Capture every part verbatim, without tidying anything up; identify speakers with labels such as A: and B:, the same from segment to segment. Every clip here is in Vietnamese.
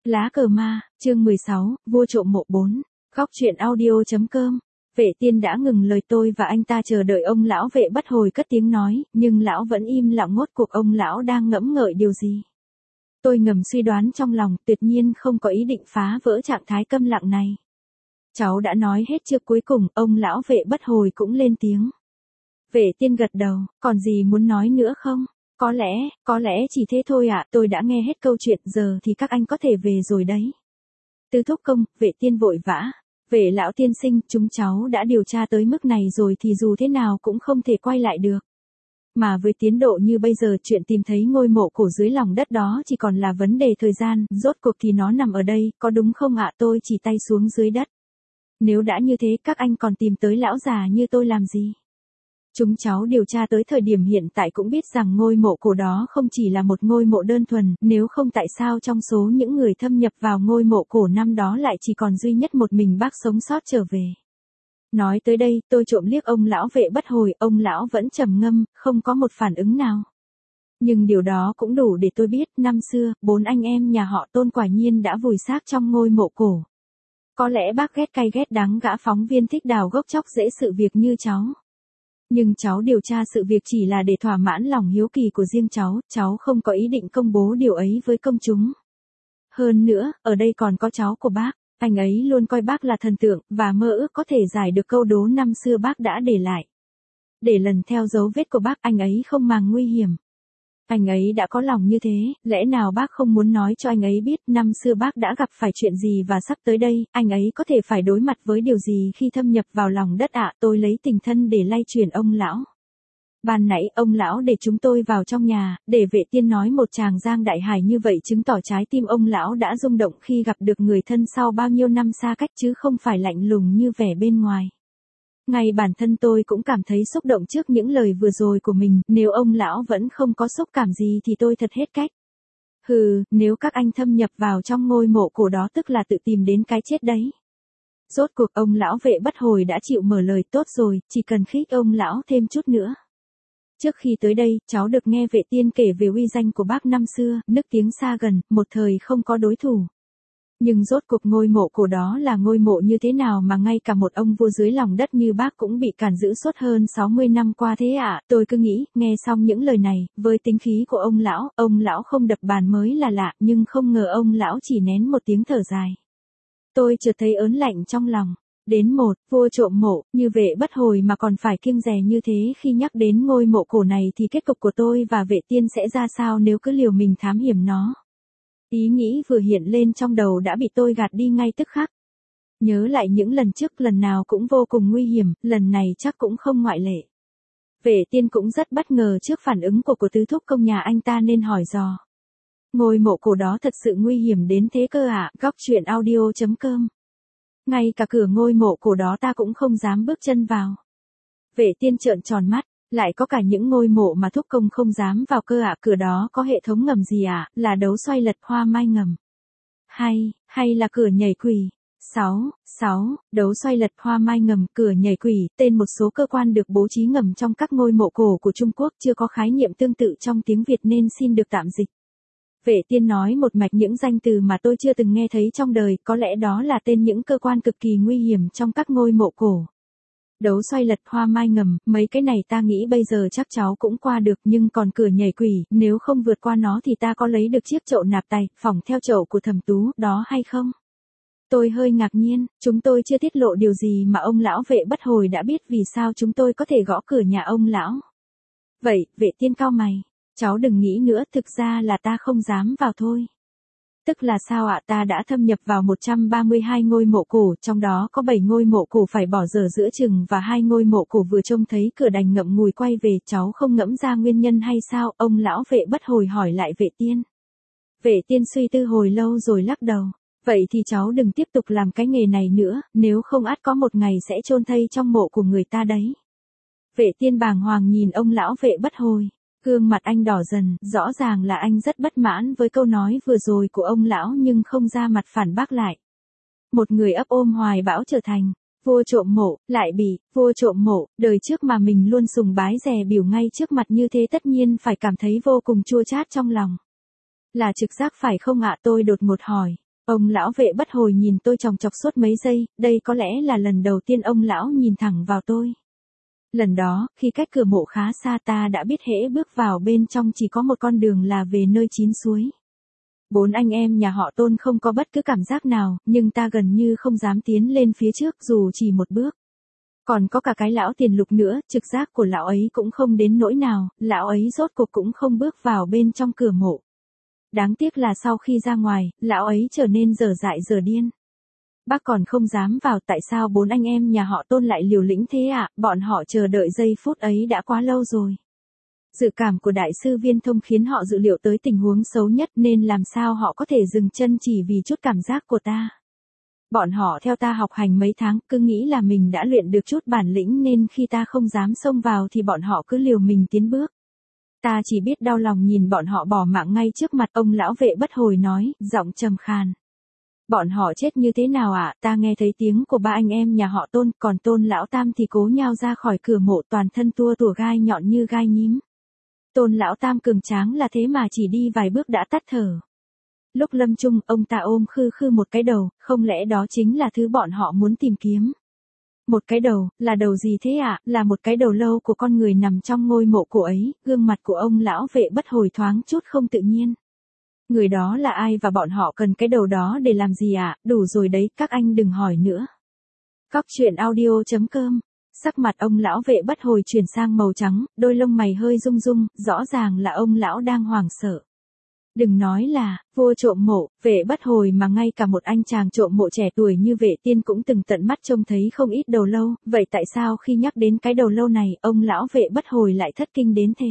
A: Lá cờ ma, chương mười sáu, vua trộm mộ bốn. Góc truyện audio.com. Vệ tiên đã ngừng lời tôi và anh ta chờ đợi ông lão vệ bất hồi cất tiếng nói, nhưng lão vẫn im lặng ngốt cuộc ông lão đang ngẫm ngợi điều gì. Tôi ngầm suy đoán trong lòng, tuyệt nhiên không có ý định phá vỡ trạng thái câm lặng này. Cháu đã nói hết chưa? Cuối cùng, ông lão vệ bất hồi cũng lên tiếng. Vệ tiên gật đầu, còn gì muốn nói nữa không? Có lẽ, có lẽ chỉ thế thôi ạ, tôi đã nghe hết câu chuyện, giờ thì các anh có thể về rồi đấy. Tứ thúc công, vệ tiên vội vã. Vệ lão tiên sinh, chúng cháu đã điều tra tới mức này rồi thì dù thế nào cũng không thể quay lại được. Mà với tiến độ như bây giờ, chuyện tìm thấy ngôi mộ cổ dưới lòng đất đó chỉ còn là vấn đề thời gian, rốt cuộc thì nó nằm ở đây, có đúng không ạ? Tôi chỉ tay xuống dưới đất. Nếu đã như thế, các anh còn tìm tới lão già như tôi làm gì? Chúng cháu điều tra tới thời điểm hiện tại cũng biết rằng ngôi mộ cổ đó không chỉ là một ngôi mộ đơn thuần, nếu không tại sao trong số những người thâm nhập vào ngôi mộ cổ năm đó lại chỉ còn duy nhất một mình bác sống sót trở về. Nói tới đây, tôi trộm liếc ông lão vệ bất hồi, ông lão vẫn trầm ngâm, không có một phản ứng nào. Nhưng điều đó cũng đủ để tôi biết, năm xưa, bốn anh em nhà họ Tôn quả nhiên đã vùi xác trong ngôi mộ cổ. Có lẽ bác ghét cay ghét đắng gã phóng viên thích đào gốc chóc rễ sự việc như cháu. Nhưng cháu điều tra sự việc chỉ là để thỏa mãn lòng hiếu kỳ của riêng cháu, cháu không có ý định công bố điều ấy với công chúng. Hơn nữa, ở đây còn có cháu của bác, anh ấy luôn coi bác là thần tượng, và mơ ước có thể giải được câu đố năm xưa bác đã để lại. Để lần theo dấu vết của bác, anh ấy không màng nguy hiểm. Anh ấy đã có lòng như thế, lẽ nào bác không muốn nói cho anh ấy biết năm xưa bác đã gặp phải chuyện gì và sắp tới đây, anh ấy có thể phải đối mặt với điều gì khi thâm nhập vào lòng đất ạ? Tôi lấy tình thân để lay chuyển ông lão. Ban nãy ông lão để chúng tôi vào trong nhà, để vệ tiên nói một tràng giang đại hải như vậy chứng tỏ trái tim ông lão đã rung động khi gặp được người thân sau bao nhiêu năm xa cách chứ không phải lạnh lùng như vẻ bên ngoài. Ngay bản thân tôi cũng cảm thấy xúc động trước những lời vừa rồi của mình, nếu ông lão vẫn không có xúc cảm gì thì tôi thật hết cách. Hừ, nếu các anh thâm nhập vào trong ngôi mộ cổ đó tức là tự tìm đến cái chết đấy. Rốt cuộc ông lão vệ bất hồi đã chịu mở lời. Tốt rồi, chỉ cần khích ông lão thêm chút nữa. Trước khi tới đây, cháu được nghe vệ tiên kể về uy danh của bác năm xưa, nức tiếng xa gần, một thời không có đối thủ. Nhưng rốt cuộc ngôi mộ cổ đó là ngôi mộ như thế nào mà ngay cả một ông vua dưới lòng đất như bác cũng bị cản giữ suốt hơn sáu mươi năm qua thế ạ? À? Tôi cứ nghĩ, nghe xong những lời này, với tính khí của ông lão, ông lão không đập bàn mới là lạ, nhưng không ngờ ông lão chỉ nén một tiếng thở dài. Tôi chợt thấy ớn lạnh trong lòng. Đến một, vua trộm mộ, như vệ bất hồi mà còn phải kiêng dè như thế khi nhắc đến ngôi mộ cổ này thì kết cục của tôi và vệ tiên sẽ ra sao nếu cứ liều mình thám hiểm nó. Ý nghĩ vừa hiện lên trong đầu đã bị tôi gạt đi ngay tức khắc. Nhớ lại những lần trước, lần nào cũng vô cùng nguy hiểm, lần này chắc cũng không ngoại lệ. Vệ tiên cũng rất bất ngờ trước phản ứng của của tứ thúc công nhà anh ta nên hỏi dò. Ngôi mộ cổ đó thật sự nguy hiểm đến thế cơ ạ? À? Góc truyện audio.com. Ngay cả cửa ngôi mộ cổ đó ta cũng không dám bước chân vào. Vệ tiên trợn tròn mắt. Lại có cả những ngôi mộ mà thúc công không dám vào cơ ạ? À? Cửa đó có hệ thống ngầm gì ạ? À? Là đấu xoay lật hoa mai ngầm? Hay, hay là cửa nhảy quỷ? sáu, sáu, đấu xoay lật hoa mai ngầm, cửa nhảy quỷ, tên một số cơ quan được bố trí ngầm trong các ngôi mộ cổ của Trung Quốc, chưa có khái niệm tương tự trong tiếng Việt nên xin được tạm dịch. Vệ tiên nói một mạch những danh từ mà tôi chưa từng nghe thấy trong đời, có lẽ đó là tên những cơ quan cực kỳ nguy hiểm trong các ngôi mộ cổ. Đấu xoay lật hoa mai ngầm, mấy cái này ta nghĩ bây giờ chắc cháu cũng qua được, nhưng còn cửa nhảy quỷ, nếu không vượt qua nó thì ta có lấy được chiếc chậu nạp tài, phỏng theo chậu của Thẩm Tú, đó hay không? Tôi hơi ngạc nhiên, chúng tôi chưa tiết lộ điều gì mà ông lão vệ bất hồi đã biết, vì sao chúng tôi có thể gõ cửa nhà ông lão. Vậy, vệ tiên cau mày, cháu đừng nghĩ nữa, thực ra là ta không dám vào thôi. Tức là sao ạ? À? Ta đã thâm nhập vào một trăm ba mươi hai ngôi mộ cổ, trong đó có bảy ngôi mộ cổ phải bỏ dở giữa chừng và hai ngôi mộ cổ vừa trông thấy cửa đành ngậm ngùi quay về, cháu không ngẫm ra nguyên nhân hay sao? Ông lão vệ bất hồi hỏi lại vệ tiên. Vệ tiên suy tư hồi lâu rồi lắc đầu. Vậy thì cháu đừng tiếp tục làm cái nghề này nữa, nếu không ắt có một ngày sẽ chôn thây trong mộ của người ta đấy. Vệ tiên bàng hoàng nhìn ông lão vệ bất hồi. Gương mặt anh đỏ dần, rõ ràng là anh rất bất mãn với câu nói vừa rồi của ông lão nhưng không ra mặt phản bác lại. Một người ấp ôm hoài bão trở thành vua trộm mộ, lại bị vua trộm mộ, đời trước mà mình luôn sùng bái dè bỉu ngay trước mặt như thế tất nhiên phải cảm thấy vô cùng chua chát trong lòng. Là trực giác phải không ạ? Tôi đột ngột hỏi. Ông lão vệ bất hồi nhìn tôi chòng chọc suốt mấy giây, đây có lẽ là lần đầu tiên ông lão nhìn thẳng vào tôi. Lần đó, khi cách cửa mộ khá xa ta đã biết hễ bước vào bên trong chỉ có một con đường là về nơi chín suối. Bốn anh em nhà họ Tôn không có bất cứ cảm giác nào, nhưng ta gần như không dám tiến lên phía trước dù chỉ một bước. Còn có cả cái lão Tiền Lục nữa, trực giác của lão ấy cũng không đến nỗi nào, lão ấy rốt cuộc cũng không bước vào bên trong cửa mộ. Đáng tiếc là sau khi ra ngoài, lão ấy trở nên dở dại dở điên. Bác còn không dám vào, tại sao bốn anh em nhà họ Tôn lại liều lĩnh thế ạ, à? Bọn họ chờ đợi giây phút ấy đã quá lâu rồi. Dự cảm của đại sư Viên Thông khiến họ dự liệu tới tình huống xấu nhất nên làm sao họ có thể dừng chân chỉ vì chút cảm giác của ta. Bọn họ theo ta học hành mấy tháng, cứ nghĩ là mình đã luyện được chút bản lĩnh nên khi ta không dám xông vào thì bọn họ cứ liều mình tiến bước. Ta chỉ biết đau lòng nhìn bọn họ bỏ mạng ngay trước mặt. Ông lão vệ bất hồi nói, giọng trầm khàn. Bọn họ chết như thế nào ạ? À? Ta nghe thấy tiếng của ba anh em nhà họ Tôn, còn Tôn lão tam thì cố nhao ra khỏi cửa mộ toàn thân tua tủa gai nhọn như gai nhím. Tôn lão tam cường tráng là thế mà chỉ đi vài bước đã tắt thở. Lúc lâm chung, ông ta ôm khư khư một cái đầu, không lẽ đó chính là thứ bọn họ muốn tìm kiếm? Một cái đầu, là đầu gì thế ạ? À? Là một cái đầu lâu của con người nằm trong ngôi mộ cổ ấy, gương mặt của ông lão vệ bất hồi thoáng chút không tự nhiên. Người đó là ai và bọn họ cần cái đầu đó để làm gì ạ? À? Đủ rồi đấy, các anh đừng hỏi nữa. Góc truyện audio chấm com. Sắc mặt ông lão vệ bất hồi chuyển sang màu trắng, đôi lông mày hơi rung rung, rõ ràng là ông lão đang hoảng sợ. Đừng nói là, vua trộm mộ, vệ bất hồi mà ngay cả một anh chàng trộm mộ trẻ tuổi như Vệ Tiên cũng từng tận mắt trông thấy không ít đầu lâu, vậy tại sao khi nhắc đến cái đầu lâu này, ông lão vệ bất hồi lại thất kinh đến thế?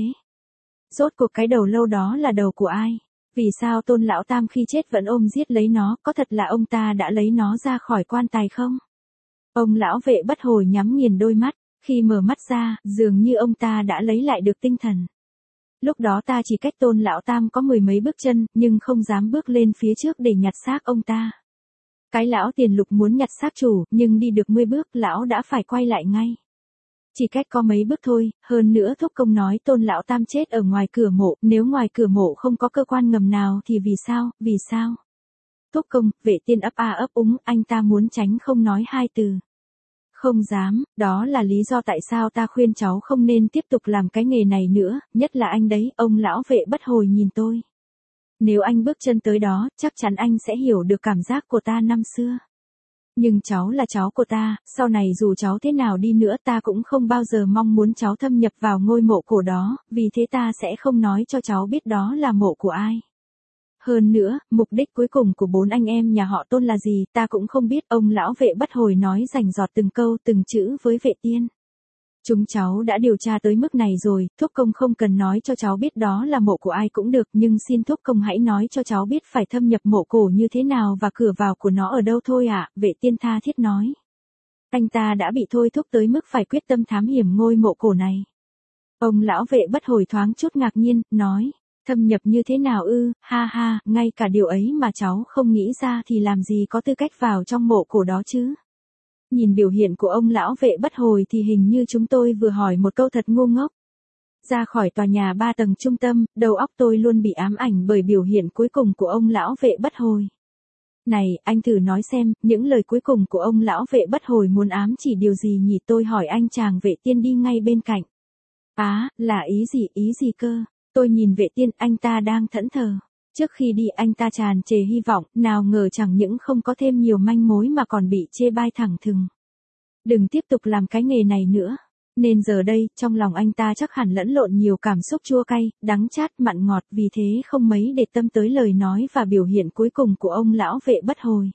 A: Rốt cuộc cái đầu lâu đó là đầu của ai? Vì sao Tôn lão tam khi chết vẫn ôm giết lấy nó, có thật là ông ta đã lấy nó ra khỏi quan tài không? Ông lão vệ bất hồi nhắm nghiền đôi mắt, khi mở mắt ra, dường như ông ta đã lấy lại được tinh thần. Lúc đó ta chỉ cách Tôn lão tam có mười mấy bước chân, nhưng không dám bước lên phía trước để nhặt xác ông ta. Cái lão Tiền Lục muốn nhặt xác chủ, nhưng đi được mười bước, lão đã phải quay lại ngay. Chỉ cách có mấy bước thôi, hơn nữa thúc công nói Tôn lão tam chết ở ngoài cửa mộ, nếu ngoài cửa mộ không có cơ quan ngầm nào thì vì sao, vì sao? Thúc công, Vệ Tiên ấp a ấp úng, anh ta muốn tránh không nói hai từ. Không dám, đó là lý do tại sao ta khuyên cháu không nên tiếp tục làm cái nghề này nữa, nhất là anh đấy, ông lão vệ bất hồi nhìn tôi. Nếu anh bước chân tới đó, chắc chắn anh sẽ hiểu được cảm giác của ta năm xưa. Nhưng cháu là cháu của ta, sau này dù cháu thế nào đi nữa ta cũng không bao giờ mong muốn cháu thâm nhập vào ngôi mộ cổ đó, vì thế ta sẽ không nói cho cháu biết đó là mộ của ai. Hơn nữa, mục đích cuối cùng của bốn anh em nhà họ Tôn là gì, ta cũng không biết, ông lão vệ bất hồi nói rành rọt từng câu từng chữ với Vệ Tiên. Chúng cháu đã điều tra tới mức này rồi, thúc công không cần nói cho cháu biết đó là mộ của ai cũng được, nhưng xin thúc công hãy nói cho cháu biết phải thâm nhập mộ cổ như thế nào và cửa vào của nó ở đâu thôi ạ, à, Vệ Tiên tha thiết nói. Anh ta đã bị thôi thúc tới mức phải quyết tâm thám hiểm ngôi mộ cổ này. Ông lão vệ bất hồi thoáng chút ngạc nhiên, nói. Thâm nhập như thế nào ư, ha ha, ngay cả điều ấy mà cháu không nghĩ ra thì làm gì có tư cách vào trong mộ cổ đó chứ. Nhìn biểu hiện của ông lão vệ bất hồi thì hình như chúng tôi vừa hỏi một câu thật ngu ngốc. Ra khỏi tòa nhà ba tầng trung tâm, đầu óc tôi luôn bị ám ảnh bởi biểu hiện cuối cùng của ông lão vệ bất hồi. Này, anh thử nói xem, những lời cuối cùng của ông lão vệ bất hồi muốn ám chỉ điều gì nhỉ, tôi hỏi anh chàng Vệ Tiên đi ngay bên cạnh. Á, à, là ý gì, ý gì cơ? Tôi nhìn Vệ Tiên, anh ta đang thẫn thờ. Trước khi đi anh ta tràn trề hy vọng, nào ngờ chẳng những không có thêm nhiều manh mối mà còn bị chê bai thẳng thừng. Đừng tiếp tục làm cái nghề này nữa. Nên giờ đây, trong lòng anh ta chắc hẳn lẫn lộn nhiều cảm xúc chua cay, đắng chát, mặn ngọt, vì thế không mấy để tâm tới lời nói và biểu hiện cuối cùng của ông lão vệ bất hồi.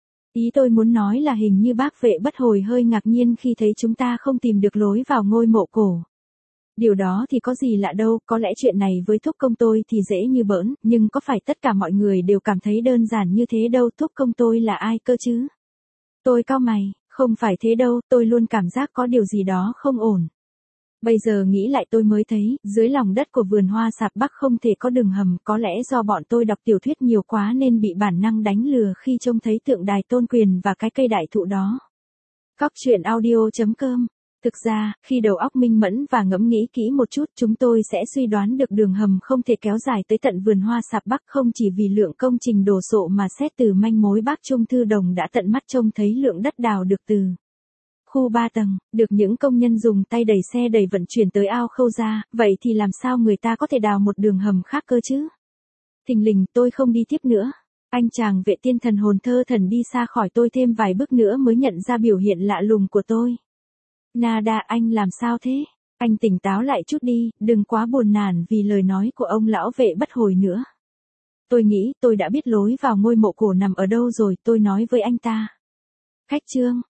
A: Ý tôi muốn nói là hình như bác vệ bất hồi hơi ngạc nhiên khi thấy chúng ta không tìm được lối vào ngôi mộ cổ. Điều đó thì có gì lạ đâu, có lẽ chuyện này với thúc công tôi thì dễ như bỡn, nhưng có phải tất cả mọi người đều cảm thấy đơn giản như thế đâu, thúc công tôi là ai cơ chứ? Tôi cau mày, không phải thế đâu, tôi luôn cảm giác có điều gì đó không ổn. Bây giờ nghĩ lại tôi mới thấy, dưới lòng đất của vườn hoa sạp Bắc không thể có đường hầm, có lẽ do bọn tôi đọc tiểu thuyết nhiều quá nên bị bản năng đánh lừa khi trông thấy tượng đài Tôn Quyền và cái cây đại thụ đó. Góc truyện audio chấm com Thực ra, khi đầu óc minh mẫn và ngẫm nghĩ kỹ một chút, chúng tôi sẽ suy đoán được đường hầm không thể kéo dài tới tận vườn hoa sạp Bắc, không chỉ vì lượng công trình đồ sộ mà xét từ manh mối bác Trung Thư Đồng đã tận mắt trông thấy lượng đất đào được từ khu ba tầng, được những công nhân dùng tay đẩy xe đẩy vận chuyển tới ao Khâu ra, vậy thì làm sao người ta có thể đào một đường hầm khác cơ chứ? Thình lình, tôi không đi tiếp nữa. Anh chàng vệ tiên thần hồn thơ thần đi xa khỏi tôi thêm vài bước nữa mới nhận ra biểu hiện lạ lùng của tôi. Nada, anh làm sao thế? Anh tỉnh táo lại chút đi, đừng quá buồn nản vì lời nói của ông lão vệ bất hồi nữa. Tôi nghĩ tôi đã biết lối vào ngôi mộ cổ nằm ở đâu rồi, tôi nói với anh ta. Khách Trương,